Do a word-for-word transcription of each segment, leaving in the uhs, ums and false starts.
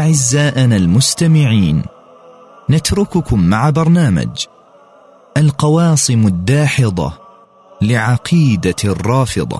أعزائنا المستمعين، نترككم مع برنامج القواصم الداحضة لعقيدة الرافضة.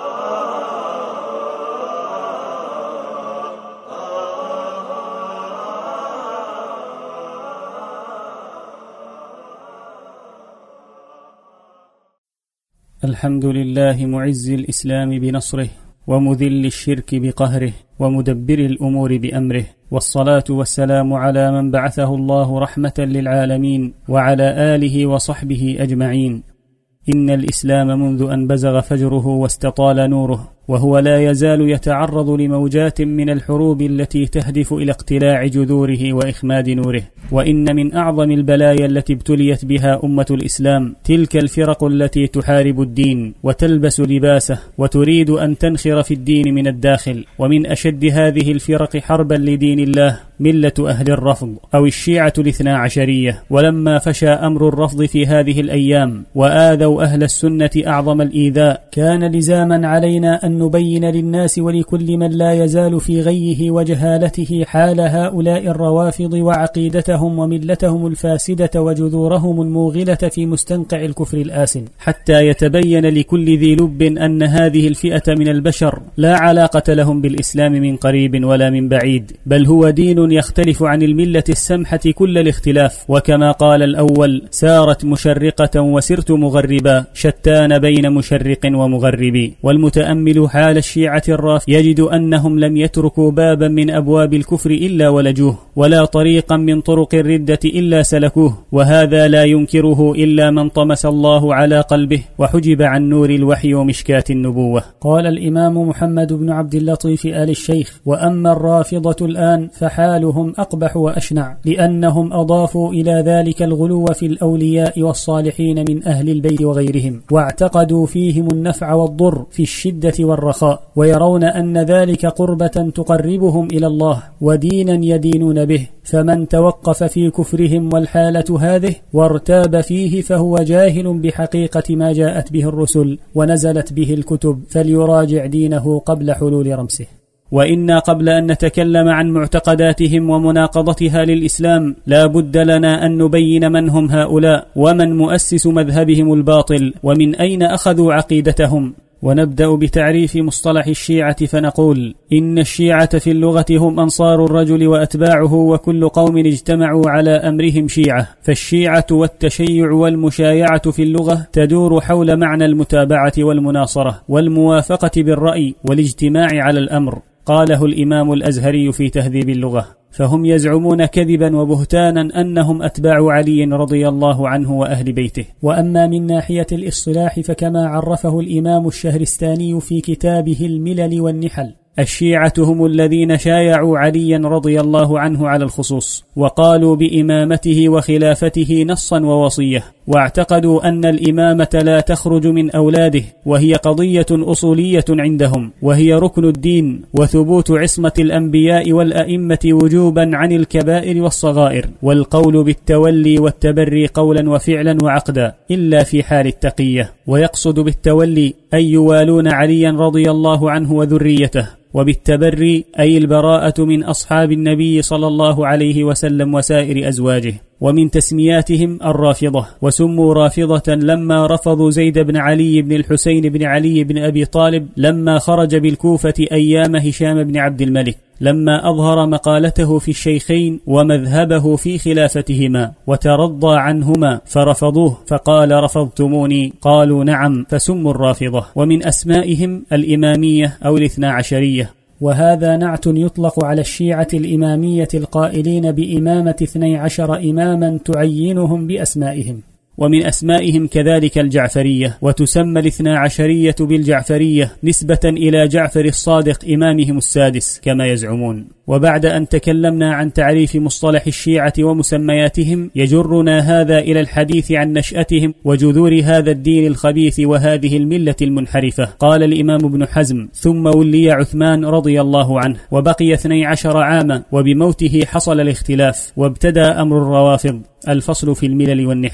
الحمد لله معز الإسلام بنصره، ومذل الشرك بقهره، ومدبر الأمور بأمره، والصلاة والسلام على من بعثه الله رحمة للعالمين، وعلى آله وصحبه أجمعين. إن الإسلام منذ أن بزغ فجره واستطال نوره، وهو لا يزال يتعرض لموجات من الحروب التي تهدف إلى اقتلاع جذوره وإخماد نوره. وإن من أعظم البلايا التي ابتليت بها أمة الإسلام تلك الفرق التي تحارب الدين وتلبس لباسه وتريد أن تنخر في الدين من الداخل. ومن أشد هذه الفرق حربا لدين الله ملة أهل الرفض أو الشيعة الاثنى عشرية. ولما فشى أمر الرفض في هذه الأيام وآذوا أهل السنة أعظم الإيذاء، كان لزاما علينا أن نبين للناس ولكل من لا يزال في غيه وجهالته حال هؤلاء الروافض وعقيدتهم وملتهم الفاسدة وجذورهم الموغلة في مستنقع الكفر الآسن، حتى يتبين لكل ذي لب أن هذه الفئة من البشر لا علاقة لهم بالإسلام من قريب ولا من بعيد، بل هو دين يختلف عن الملة السمحة كل الاختلاف. وكما قال الأول: سارت مشرقة وسرت مغربا، شتان بين مشرق ومغرب. والمتأمل حال الشيعة الرافض يجد أنهم لم يتركوا بابا من أبواب الكفر إلا ولجوه، ولا طريقا من طرق الردة إلا سلكوه، وهذا لا ينكره إلا من طمس الله على قلبه وحجب عن نور الوحي ومشكاة النبوة. قال الإمام محمد بن عبد اللطيف آل الشيخ: وأما الرافضة الآن فحالهم أقبح وأشنع، لأنهم أضافوا إلى ذلك الغلو في الأولياء والصالحين من أهل البيت وغيرهم، واعتقدوا فيهم النفع والضر في الشدة والرخاء، ويرون أن ذلك قربة تقربهم إلى الله ودينا يدينون به. فمن توقف في كفرهم والحالة هذه وارتاب فيه فهو جاهل بحقيقة ما جاءت به الرسل ونزلت به الكتب، فليراجع دينه قبل حلول رمسه. وإنا قبل أن نتكلم عن معتقداتهم ومناقضتها للإسلام لا بد لنا أن نبين من هم هؤلاء، ومن مؤسس مذهبهم الباطل، ومن أين أخذوا عقيدتهم. ونبدأ بتعريف مصطلح الشيعة، فنقول: إن الشيعة في اللغة هم أنصار الرجل وأتباعه، وكل قوم اجتمعوا على أمرهم شيعة. فالشيعة والتشيع والمشايعة في اللغة تدور حول معنى المتابعة والمناصرة والموافقة بالرأي والاجتماع على الأمر. قاله الإمام الأزهري في تهذيب اللغة. فهم يزعمون كذبا وبهتانا أنهم أتباع علي رضي الله عنه وأهل بيته. وأما من ناحية الإصطلاح فكما عرفه الإمام الشهرستاني في كتابه الملل والنحل: الشيعة هم الذين شايعوا عليا رضي الله عنه على الخصوص، وقالوا بإمامته وخلافته نصا ووصية، واعتقدوا أن الإمامة لا تخرج من أولاده، وهي قضية أصولية عندهم، وهي ركن الدين وثبوت عصمة الأنبياء والأئمة وجوبا عن الكبائر والصغائر، والقول بالتولي والتبري قولا وفعلا وعقدا إلا في حال التقية. ويقصد بالتولي أن يوالون عليا رضي الله عنه وذريته، وبالتبري أي البراءة من أصحاب النبي صلى الله عليه وسلم وسائر أزواجه. ومن تسمياتهم الرافضة، وسموا رافضة لما رفضوا زيد بن علي بن الحسين بن علي بن أبي طالب لما خرج بالكوفة أيام هشام بن عبد الملك، لما أظهر مقالته في الشيخين ومذهبه في خلافتهما وترضى عنهما فرفضوه، فقال: رفضتموني؟ قالوا: نعم، فسموا الرافضة. ومن أسمائهم الإمامية أو الاثنى عشرية، وهذا نعت يطلق على الشيعة الإمامية القائلين بإمامة اثني عشر إماما تعينهم بأسمائهم. ومن أسمائهم كذلك الجعفرية، وتسمى الاثنى عشرية بالجعفرية نسبة إلى جعفر الصادق إمامهم السادس كما يزعمون. وبعد أن تكلمنا عن تعريف مصطلح الشيعة ومسمياتهم، يجرنا هذا إلى الحديث عن نشأتهم وجذور هذا الدين الخبيث وهذه الملة المنحرفة. قال الإمام ابن حزم: ثم ولي عثمان رضي الله عنه وبقي اثني عشر عاما، وبموته حصل الاختلاف وابتدأ أمر الروافض. الفصل في الملل والنحل.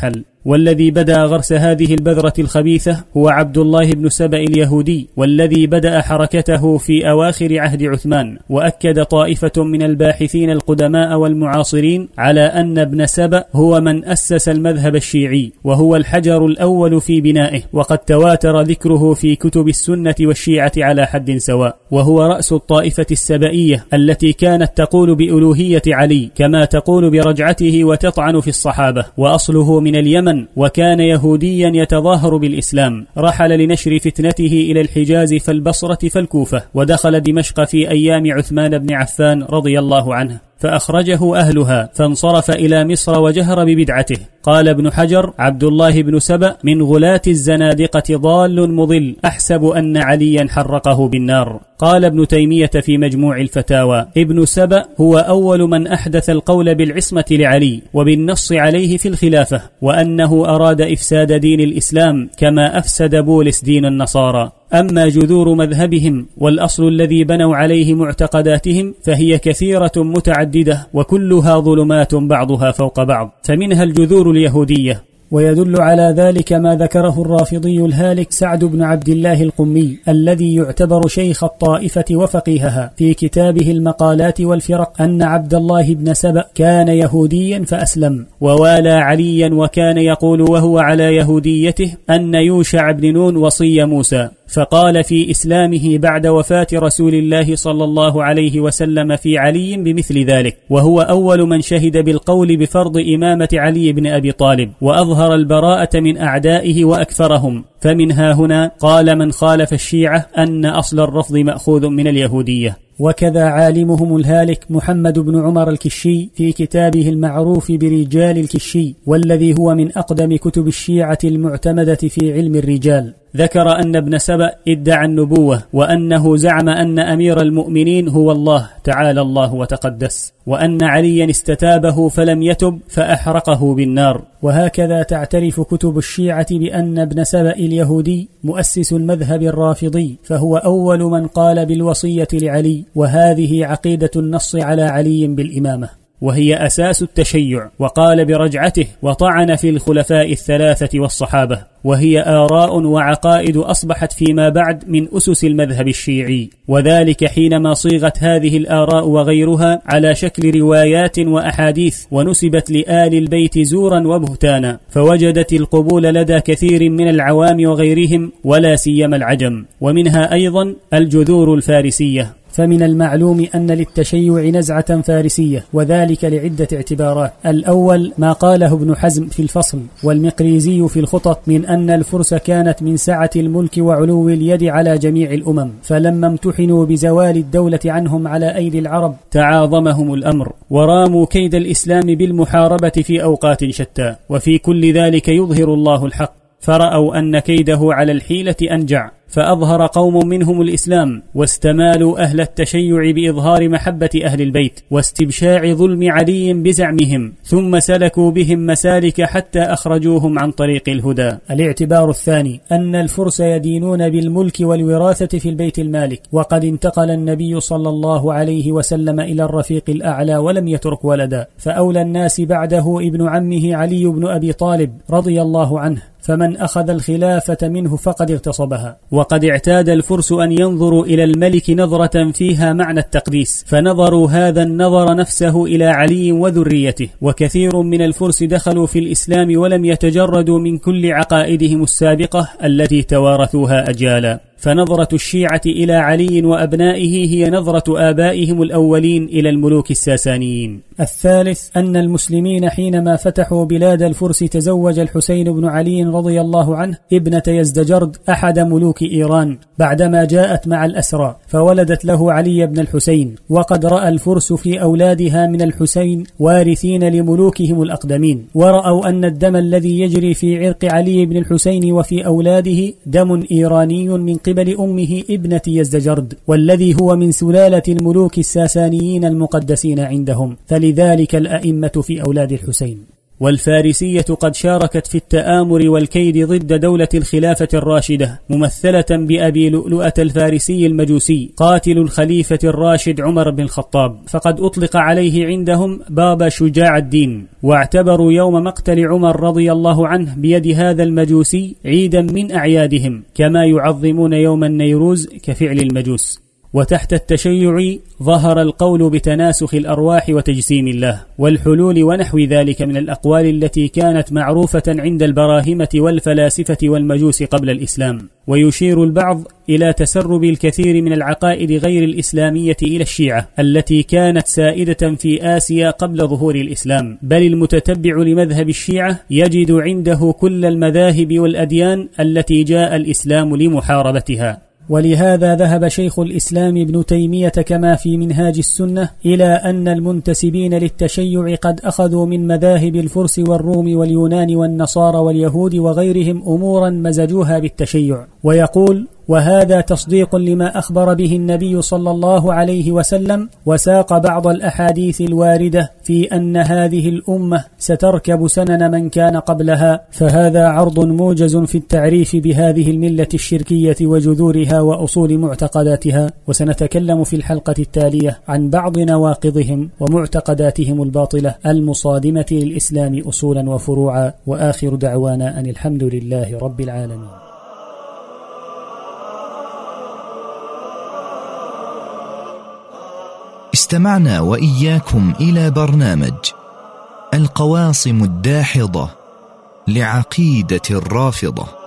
والذي بدأ غرس هذه البذرة الخبيثة هو عبد الله بن سبأ اليهودي، والذي بدأ حركته في أواخر عهد عثمان. وأكد طائفة من الباحثين القدماء والمعاصرين على أن ابن سبأ هو من أسس المذهب الشيعي، وهو الحجر الأول في بنائه، وقد تواتر ذكره في كتب السنة والشيعة على حد سواء. وهو رأس الطائفة السبئية التي كانت تقول بألوهية علي كما تقول برجعته وتطعن في الصحابة، وأصله من اليمن، وكان يهوديا يتظاهر بالإسلام. رحل لنشر فتنته إلى الحجاز فالبصرة فالكوفة، ودخل دمشق في أيام عثمان بن عفان رضي الله عنه، فأخرجه أهلها فانصرف إلى مصر وجهر ببدعته. قال ابن حجر: عبد الله بن سبأ من غلاة الزنادقة ضال مضل، أحسب أن عليا حرقه بالنار. قال ابن تيمية في مجموع الفتاوى: ابن سبأ هو أول من أحدث القول بالعصمة لعلي وبالنص عليه في الخلافة، وأنه أراد إفساد دين الإسلام كما أفسد بولس دين النصارى. أما جذور مذهبهم والأصل الذي بنوا عليه معتقداتهم فهي كثيرة متعددة، وكلها ظلمات بعضها فوق بعض، فمنها الجذور اليهودية. ويدل على ذلك ما ذكره الرافضي الهالك سعد بن عبد الله القمي الذي يعتبر شيخ الطائفة وفقيهها في كتابه المقالات والفرق، أن عبد الله بن سبأ كان يهوديا فأسلم ووالى عليا، وكان يقول وهو على يهوديته أن يوشع بن نون وصي موسى، فقال في إسلامه بعد وفاة رسول الله صلى الله عليه وسلم في علي بمثل ذلك، وهو أول من شهد بالقول بفرض إمامة علي بن أبي طالب، وأظهر البراءة من أعدائه وأكثرهم. فمنها هنا قال من خالف الشيعة أن أصل الرفض مأخوذ من اليهودية. وكذا عالمهم الهالك محمد بن عمر الكشي في كتابه المعروف برجال الكشي، والذي هو من أقدم كتب الشيعة المعتمدة في علم الرجال، ذكر أن ابن سبأ ادعى النبوة، وأنه زعم أن أمير المؤمنين هو الله تعالى الله وتقدس، وأن عليا استتابه فلم يتب فأحرقه بالنار. وهكذا تعترف كتب الشيعة بأن ابن سبأ اليهودي مؤسس المذهب الرافضي، فهو أول من قال بالوصية لعلي، وهذه عقيدة النص على علي بالإمامة، وهي أساس التشيع. وقال برجعته وطعن في الخلفاء الثلاثة والصحابة، وهي آراء وعقائد أصبحت فيما بعد من أسس المذهب الشيعي، وذلك حينما صيغت هذه الآراء وغيرها على شكل روايات وأحاديث، ونسبت لآل البيت زورا وبهتانا، فوجدت القبول لدى كثير من العوام وغيرهم، ولا سيما العجم. ومنها أيضا الجذور الفارسية، فمن المعلوم أن للتشيع نزعة فارسية، وذلك لعدة اعتبارات. الأول ما قاله ابن حزم في الفصل والمقريزي في الخطط من أن الفرس كانت من سعة الملك وعلو اليد على جميع الأمم، فلما امتحنوا بزوال الدولة عنهم على أيدي العرب تعاظمهم الأمر، وراموا كيد الإسلام بالمحاربة في أوقات شتى، وفي كل ذلك يظهر الله الحق، فرأوا أن كيده على الحيلة أنجع، فأظهر قوم منهم الإسلام، واستمالوا أهل التشيع بإظهار محبة أهل البيت واستبشاع ظلم علي بزعمهم، ثم سلكوا بهم مسالك حتى أخرجوهم عن طريق الهدى. الاعتبار الثاني أن الفرس يدينون بالملك والوراثة في البيت المالك، وقد انتقل النبي صلى الله عليه وسلم إلى الرفيق الأعلى ولم يترك ولدا، فأولى الناس بعده ابن عمه علي بن أبي طالب رضي الله عنه، فمن أخذ الخلافة منه فقد اغتصبها. وقد اعتاد الفرس أن ينظروا إلى الملك نظرة فيها معنى التقديس، فنظروا هذا النظر نفسه إلى علي وذريته، وكثير من الفرس دخلوا في الإسلام ولم يتجردوا من كل عقائدهم السابقة التي توارثوها أجيالا. فنظرة الشيعة إلى علي وأبنائه هي نظرة آبائهم الأولين إلى الملوك الساسانيين. الثالث أن المسلمين حينما فتحوا بلاد الفرس تزوج الحسين بن علي رضي الله عنه ابنة يزدجرد أحد ملوك إيران بعدما جاءت مع الأسرى، فولدت له علي بن الحسين، وقد رأى الفرس في أولادها من الحسين وارثين لملوكهم الأقدمين، ورأوا أن الدم الذي يجري في عرق علي بن الحسين وفي أولاده دم إيراني من قبل أمه ابنة يزدجرد، والذي هو من سلالة الملوك الساسانيين المقدسين عندهم، فلذلك الأئمة في أولاد الحسين. والفارسية قد شاركت في التآمر والكيد ضد دولة الخلافة الراشدة، ممثلة بأبي لؤلؤة الفارسي المجوسي قاتل الخليفة الراشد عمر بن الخطاب، فقد أطلق عليه عندهم باب شجاع الدين، واعتبروا يوم مقتل عمر رضي الله عنه بيد هذا المجوسي عيدا من أعيادهم، كما يعظمون يوم النيروز كفعل المجوس. وتحت التشيع ظهر القول بتناسخ الأرواح وتجسيم الله والحلول ونحو ذلك من الأقوال التي كانت معروفة عند البراهمة والفلاسفة والمجوس قبل الإسلام. ويشير البعض إلى تسرب الكثير من العقائد غير الإسلامية إلى الشيعة التي كانت سائدة في آسيا قبل ظهور الإسلام، بل المتتبع لمذهب الشيعة يجد عنده كل المذاهب والأديان التي جاء الإسلام لمحاربتها. ولهذا ذهب شيخ الإسلام ابن تيمية كما في منهاج السنة إلى أن المنتسبين للتشيع قد أخذوا من مذاهب الفرس والروم واليونان والنصارى واليهود وغيرهم أمورا مزجوها بالتشيع، ويقول: وهذا تصديق لما أخبر به النبي صلى الله عليه وسلم، وساق بعض الأحاديث الواردة في أن هذه الأمة ستركب سنن من كان قبلها، فهذا عرض موجز في التعريف بهذه الملة الشركية وجذورها وأصول معتقداتها. وسنتكلم في الحلقة التالية عن بعض نواقضهم ومعتقداتهم الباطلة المصادمة للإسلام أصولا وفروعا، وآخر دعوانا أن الحمد لله رب العالمين. استمعنا وإياكم إلى برنامج القواصم الداحضة لعقيدة الرافضة.